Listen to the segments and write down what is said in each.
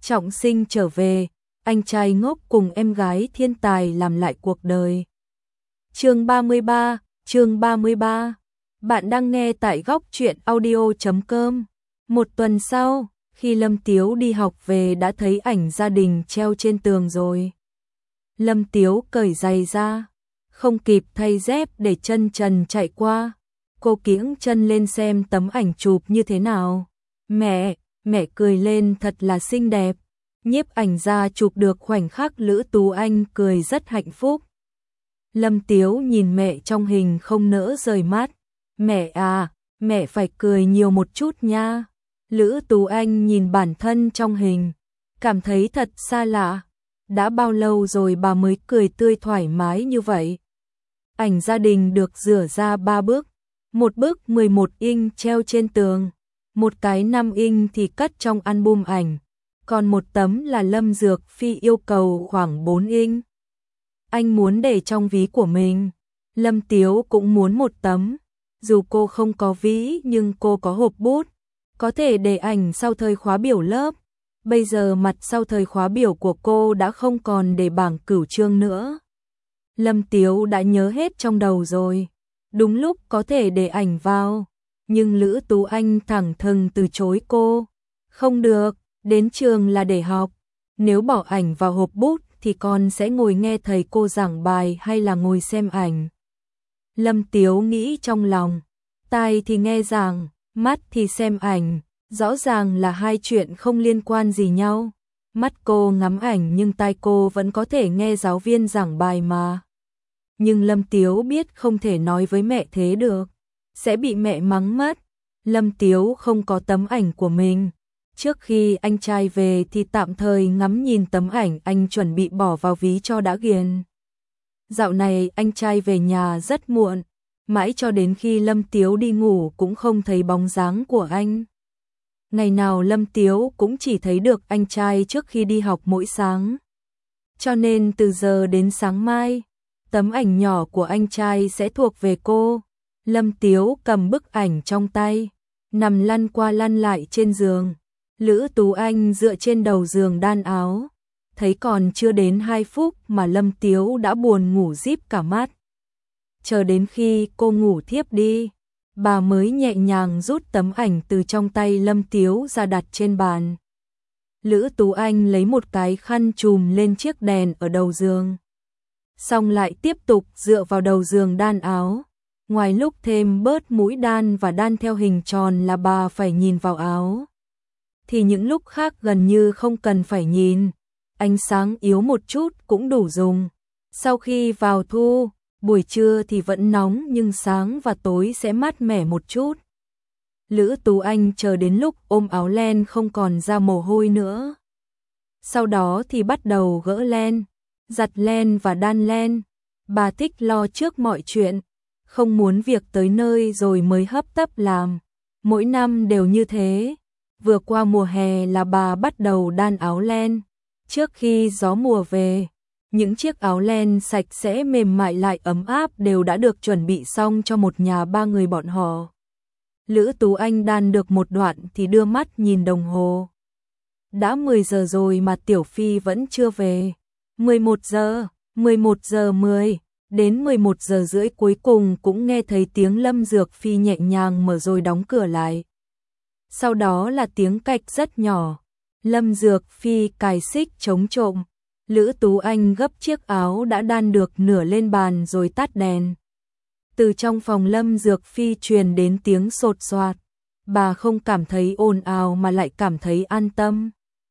trọng sinh trở về, anh trai ngốc cùng em gái thiên tài làm lại cuộc đời. Chương 33. Bạn đang nghe tại góc truyện audio.com. Một tuần sau, khi Lâm Tiếu đi học về đã thấy ảnh gia đình treo trên tường rồi. Lâm Tiếu cởi giày ra, không kịp thay dép để chân trần chạy qua. Cô kiễng chân lên xem tấm ảnh chụp như thế nào. Mẹ cười lên thật là xinh đẹp. Nhiếp ảnh gia chụp được khoảnh khắc Lữ Tú Anh cười rất hạnh phúc. Lâm Tiếu nhìn mẹ trong hình không nỡ rời mắt. Mẹ à, mẹ phải cười nhiều một chút nha. Lữ Tú Anh nhìn bản thân trong hình, cảm thấy thật xa lạ. Đã bao lâu rồi bà mới cười tươi thoải mái như vậy? Ảnh gia đình được rửa ra 3 bức. Một bức 11 inch treo trên tường, một cái 5 inch thì cất trong album ảnh, còn một tấm là Lâm Dược Phi yêu cầu khoảng 4 inch. Anh muốn để trong ví của mình. Lâm Tiếu cũng muốn một tấm. Dù cô không có ví nhưng cô có hộp bút, có thể để ảnh sau thời khóa biểu lớp. Bây giờ mặt sau thời khóa biểu của cô đã không còn để bảng cửu chương nữa. Lâm Tiếu đã nhớ hết trong đầu rồi. Đúng lúc có thể để ảnh vào, nhưng Lữ Tú Anh thẳng thừng từ chối cô. Không được, đến trường là để học. Nếu bỏ ảnh vào hộp bút thì con sẽ ngồi nghe thầy cô giảng bài hay là ngồi xem ảnh? Lâm Tiếu nghĩ trong lòng, tai thì nghe giảng, mắt thì xem ảnh, rõ ràng là hai chuyện không liên quan gì nhau. Mắt cô ngắm ảnh nhưng tai cô vẫn có thể nghe giáo viên giảng bài mà. Nhưng Lâm Tiếu biết không thể nói với mẹ thế được, sẽ bị mẹ mắng mất. Lâm Tiếu không có tấm ảnh của mình. Trước khi anh trai về thì tạm thời ngắm nhìn tấm ảnh anh chuẩn bị bỏ vào ví cho đã ghiền. Dạo này anh trai về nhà rất muộn, mãi cho đến khi Lâm Tiếu đi ngủ cũng không thấy bóng dáng của anh. Ngày nào Lâm Tiếu cũng chỉ thấy được anh trai trước khi đi học mỗi sáng. Cho nên từ giờ đến sáng mai, tấm ảnh nhỏ của anh trai sẽ thuộc về cô. Lâm Tiếu cầm bức ảnh trong tay, nằm lăn qua lăn lại trên giường. Lữ Tú Anh dựa trên đầu giường đan áo. Thấy còn chưa đến 2 phút mà Lâm Tiếu đã buồn ngủ díp cả mắt. Chờ đến khi cô ngủ thiếp đi, bà mới nhẹ nhàng rút tấm ảnh từ trong tay Lâm Tiếu ra đặt trên bàn. Lữ Tú Anh lấy một cái khăn chùm lên chiếc đèn ở đầu giường, xong lại tiếp tục dựa vào đầu giường đan áo. Ngoài lúc thêm bớt mũi đan và đan theo hình tròn là bà phải nhìn vào áo, thì những lúc khác gần như không cần phải nhìn. Ánh sáng yếu một chút cũng đủ dùng. Sau khi vào thu, buổi trưa thì vẫn nóng nhưng sáng và tối sẽ mát mẻ một chút. Lữ Tú Anh chờ đến lúc ôm áo len không còn ra mồ hôi nữa. Sau đó thì bắt đầu gỡ len, giặt len và đan len. Bà thích lo trước mọi chuyện, không muốn việc tới nơi rồi mới hấp tấp làm. Mỗi năm đều như thế. Vừa qua mùa hè là bà bắt đầu đan áo len. Trước khi gió mùa về, những chiếc áo len sạch sẽ mềm mại lại ấm áp đều đã được chuẩn bị xong cho một nhà 3 người bọn họ. Lữ Tú Anh đan được một đoạn thì đưa mắt nhìn đồng hồ. Đã 10 giờ rồi mà Tiểu Phi vẫn chưa về. 11 giờ, 11 giờ 10, đến 11 giờ rưỡi cuối cùng cũng nghe thấy tiếng Lâm Dược Phi nhẹ nhàng mở rồi đóng cửa lại. Sau đó là tiếng cạch rất nhỏ. Lâm Dược Phi cài xích chống trộm. Lữ Tú Anh gấp chiếc áo đã đan được nửa lên bàn rồi tắt đèn. Từ trong phòng Lâm Dược Phi truyền đến tiếng sột soạt. Bà không cảm thấy ồn ào mà lại cảm thấy an tâm.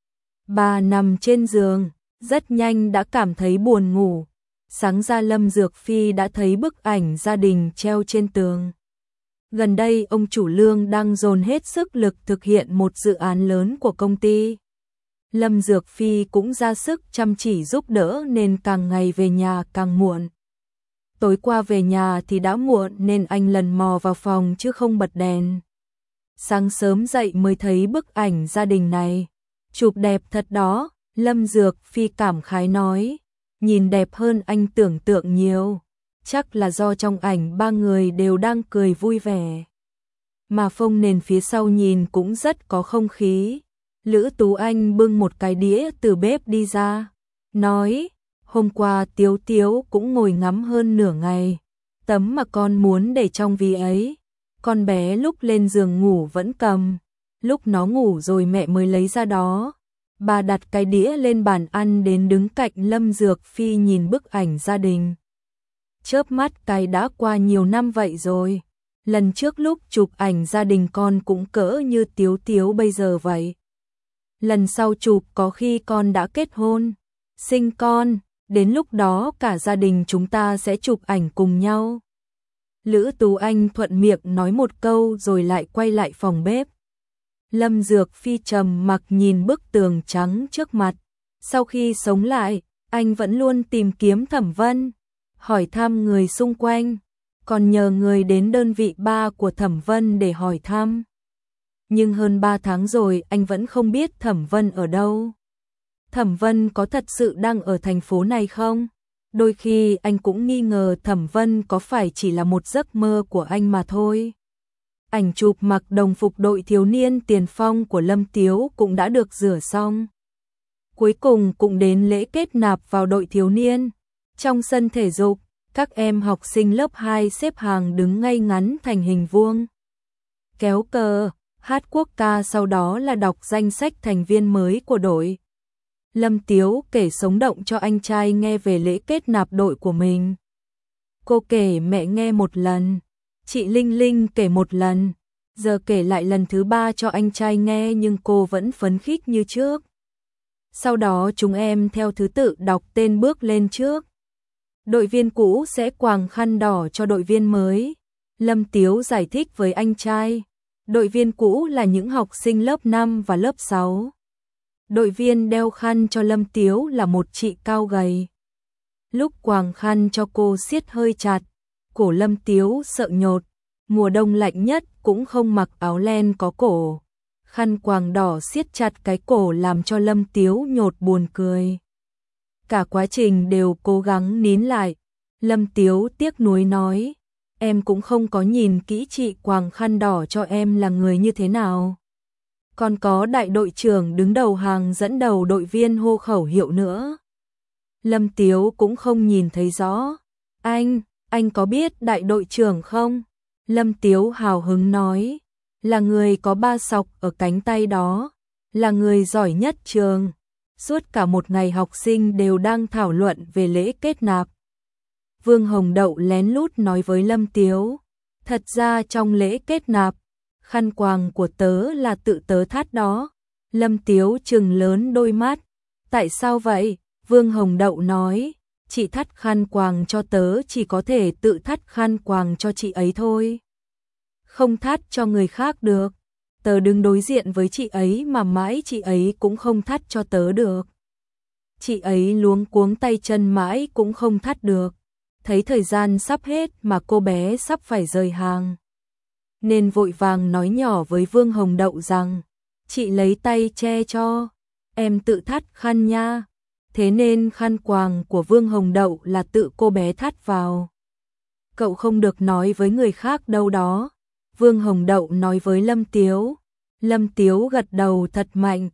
Bà nằm trên giường, rất nhanh đã cảm thấy buồn ngủ. Sáng ra Lâm Dược Phi đã thấy bức ảnh gia đình treo trên tường. Gần đây ông chủ Lương đang dồn hết sức lực thực hiện một dự án lớn của công ty. Lâm Dược Phi cũng ra sức chăm chỉ giúp đỡ nên càng ngày về nhà càng muộn. Tối qua về nhà thì đã muộn nên anh lần mò vào phòng chứ không bật đèn. Sáng sớm dậy mới thấy bức ảnh gia đình này. Chụp đẹp thật đó, Lâm Dược Phi cảm khái nói. Nhìn đẹp hơn anh tưởng tượng nhiều. Chắc là do trong ảnh 3 người đều đang cười vui vẻ. Mà phông nền phía sau nhìn cũng rất có không khí. Lữ Tú Anh bưng một cái đĩa từ bếp đi ra, nói, hôm qua Tiếu Tiếu cũng ngồi ngắm hơn nửa ngày, tấm mà con muốn để trong ví ấy, con bé lúc lên giường ngủ vẫn cầm, lúc nó ngủ rồi mẹ mới lấy ra đó. Bà đặt cái đĩa lên bàn ăn đến đứng cạnh Lâm Dược Phi nhìn bức ảnh gia đình. Chớp mắt cái đã qua nhiều năm vậy rồi. Lần trước lúc chụp ảnh gia đình con cũng cỡ như Tiếu Tiếu bây giờ vậy. Lần sau chụp có khi con đã kết hôn, sinh con, đến lúc đó cả gia đình chúng ta sẽ chụp ảnh cùng nhau. Lữ Tú Anh thuận miệng nói một câu rồi lại quay lại phòng bếp. Lâm Dược Phi trầm mặc nhìn bức tường trắng trước mặt. Sau khi sống lại, anh vẫn luôn tìm kiếm Thẩm Vân, hỏi thăm người xung quanh, còn nhờ người đến đơn vị ba của Thẩm Vân để hỏi thăm. Nhưng hơn 3 tháng rồi anh vẫn không biết Thẩm Vân ở đâu. Thẩm Vân có thật sự đang ở thành phố này không? Đôi khi anh cũng nghi ngờ Thẩm Vân có phải chỉ là một giấc mơ của anh mà thôi. Ảnh chụp mặc đồng phục đội thiếu niên tiền phong của Lâm Tiếu cũng đã được rửa xong. Cuối cùng cũng đến lễ kết nạp vào đội thiếu niên. Trong sân thể dục, các em học sinh lớp 2 xếp hàng đứng ngay ngắn thành hình vuông. Kéo cờ, hát quốc ca, sau đó là đọc danh sách thành viên mới của đội. Lâm Tiếu kể sống động cho anh trai nghe về lễ kết nạp đội của mình. Cô kể mẹ nghe một lần, chị Linh Linh kể một lần, giờ kể lại lần thứ 3 cho anh trai nghe nhưng cô vẫn phấn khích như trước. Sau đó chúng em theo thứ tự đọc tên bước lên trước. Đội viên cũ sẽ quàng khăn đỏ cho đội viên mới. Lâm Tiếu giải thích với anh trai. Đội viên cũ là những học sinh lớp 5 và lớp 6. Đội viên đeo khăn cho Lâm Tiếu là một chị cao gầy. Lúc quàng khăn cho cô siết hơi chặt, cổ Lâm Tiếu sợ nhột, mùa đông lạnh nhất cũng không mặc áo len có cổ. Khăn quàng đỏ siết chặt cái cổ làm cho Lâm Tiếu nhột buồn cười. Cả quá trình đều cố gắng nín lại. Lâm Tiếu tiếc nuối nói, em cũng không có nhìn kỹ chị quàng khăn đỏ cho em là người như thế nào. Còn có đại đội trưởng đứng đầu hàng dẫn đầu đội viên hô khẩu hiệu nữa. Lâm Tiếu cũng không nhìn thấy rõ. Anh có biết đại đội trưởng không? Lâm Tiếu hào hứng nói, là người có 3 sọc ở cánh tay đó, là người giỏi nhất trường. Suốt cả một ngày học sinh đều đang thảo luận về lễ kết nạp. Vương Hồng Đậu lén lút nói với Lâm Tiếu, thật ra trong lễ kết nạp, khăn quàng của tớ là tự tớ thắt đó. Lâm Tiếu trừng lớn đôi mắt, tại sao vậy? Vương Hồng Đậu nói, chị thắt khăn quàng cho tớ chỉ có thể tự thắt khăn quàng cho chị ấy thôi. Không thắt cho người khác được. Tớ đứng đối diện với chị ấy mà mãi chị ấy cũng không thắt cho tớ được. Chị ấy luống cuống tay chân mãi cũng không thắt được. Thấy thời gian sắp hết mà cô bé sắp phải rời hàng, nên vội vàng nói nhỏ với Vương Hồng Đậu rằng, chị lấy tay che cho, em tự thắt khăn nha. Thế nên khăn quàng của Vương Hồng Đậu là tự cô bé thắt vào. Cậu không được nói với người khác đâu đó. Vương Hồng Đậu nói với Lâm Tiếu. Lâm Tiếu gật đầu thật mạnh.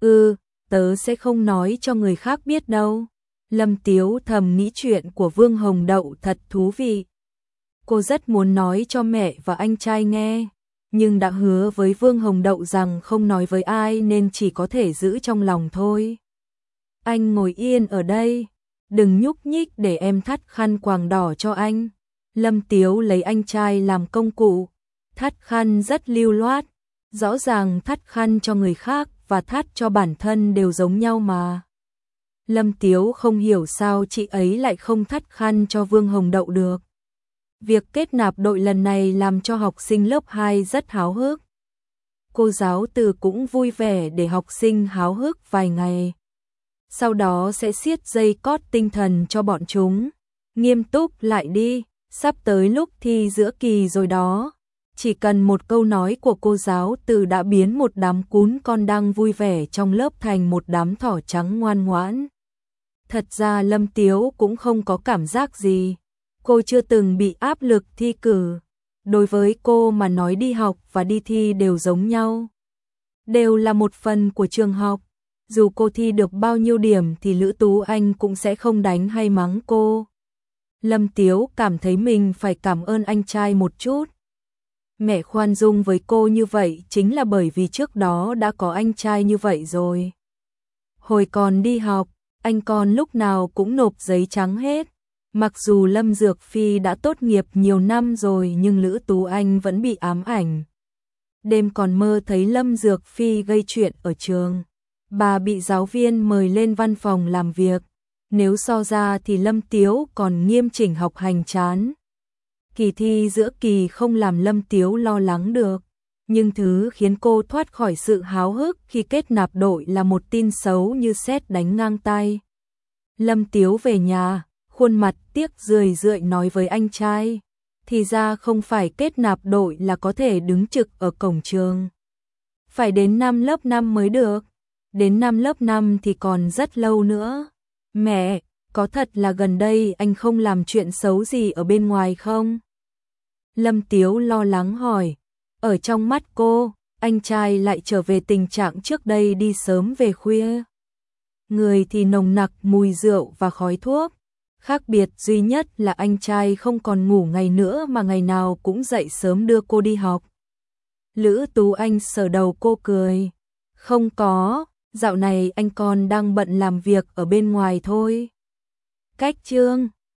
Tớ sẽ không nói cho người khác biết đâu. Lâm Tiếu thầm nghĩ chuyện của Vương Hồng Đậu thật thú vị. Cô rất muốn nói cho mẹ và anh trai nghe, nhưng đã hứa với Vương Hồng Đậu rằng không nói với ai nên chỉ có thể giữ trong lòng thôi. Anh ngồi yên ở đây, đừng nhúc nhích để em thắt khăn quàng đỏ cho anh. Lâm Tiếu lấy anh trai làm công cụ, thắt khăn rất lưu loát, rõ ràng thắt khăn cho người khác và thắt cho bản thân đều giống nhau mà. Lâm Tiếu không hiểu sao chị ấy lại không thắt khăn cho Vương Hồng Đậu được. Việc kết nạp đội lần này làm cho học sinh lớp 2 rất háo hức. Cô giáo Từ cũng vui vẻ để học sinh háo hức vài ngày. Sau đó sẽ siết dây cót tinh thần cho bọn chúng. Nghiêm túc lại đi, sắp tới lúc thi giữa kỳ rồi đó. Chỉ cần một câu nói của cô giáo Từ đã biến một đám cún con đang vui vẻ trong lớp thành một đám thỏ trắng ngoan ngoãn. Thật ra Lâm Tiếu cũng không có cảm giác gì. Cô chưa từng bị áp lực thi cử. Đối với cô mà nói đi học và đi thi đều giống nhau. đều là một phần của trường học. Dù cô thi được bao nhiêu điểm thì Lữ Tú Anh cũng sẽ không đánh hay mắng cô. Lâm Tiếu cảm thấy mình phải cảm ơn anh trai một chút. Mẹ khoan dung với cô như vậy chính là bởi vì trước đó đã có anh trai như vậy rồi. Hồi còn đi học, anh con lúc nào cũng nộp giấy trắng hết. Mặc dù Lâm Dược Phi đã tốt nghiệp nhiều năm rồi nhưng Lữ Tú Anh vẫn bị ám ảnh. Đêm còn mơ thấy Lâm Dược Phi gây chuyện ở trường. Bà bị giáo viên mời lên văn phòng làm việc. Nếu so ra thì Lâm Tiếu còn nghiêm chỉnh học hành chán. Kỳ thi giữa kỳ không làm Lâm Tiếu lo lắng được. Nhưng thứ khiến cô thoát khỏi sự háo hức khi kết nạp đội là một tin xấu như sét đánh ngang tai. Lâm Tiếu về nhà, khuôn mặt tiếc rười rượi nói với anh trai. Thì ra không phải kết nạp đội là có thể đứng trực ở cổng trường. Phải đến năm lớp 5 mới được. Đến năm lớp 5 thì còn rất lâu nữa. Mẹ, có thật là gần đây anh không làm chuyện xấu gì ở bên ngoài không? Lâm Tiếu lo lắng hỏi. Ở trong mắt cô, anh trai lại trở về tình trạng trước đây đi sớm về khuya. Người thì nồng nặc mùi rượu và khói thuốc. Khác biệt duy nhất là anh trai không còn ngủ ngày nữa mà ngày nào cũng dậy sớm đưa cô đi học. Lữ Tú Anh sờ đầu cô cười. Không có, dạo này anh con đang bận làm việc ở bên ngoài thôi. Cách chương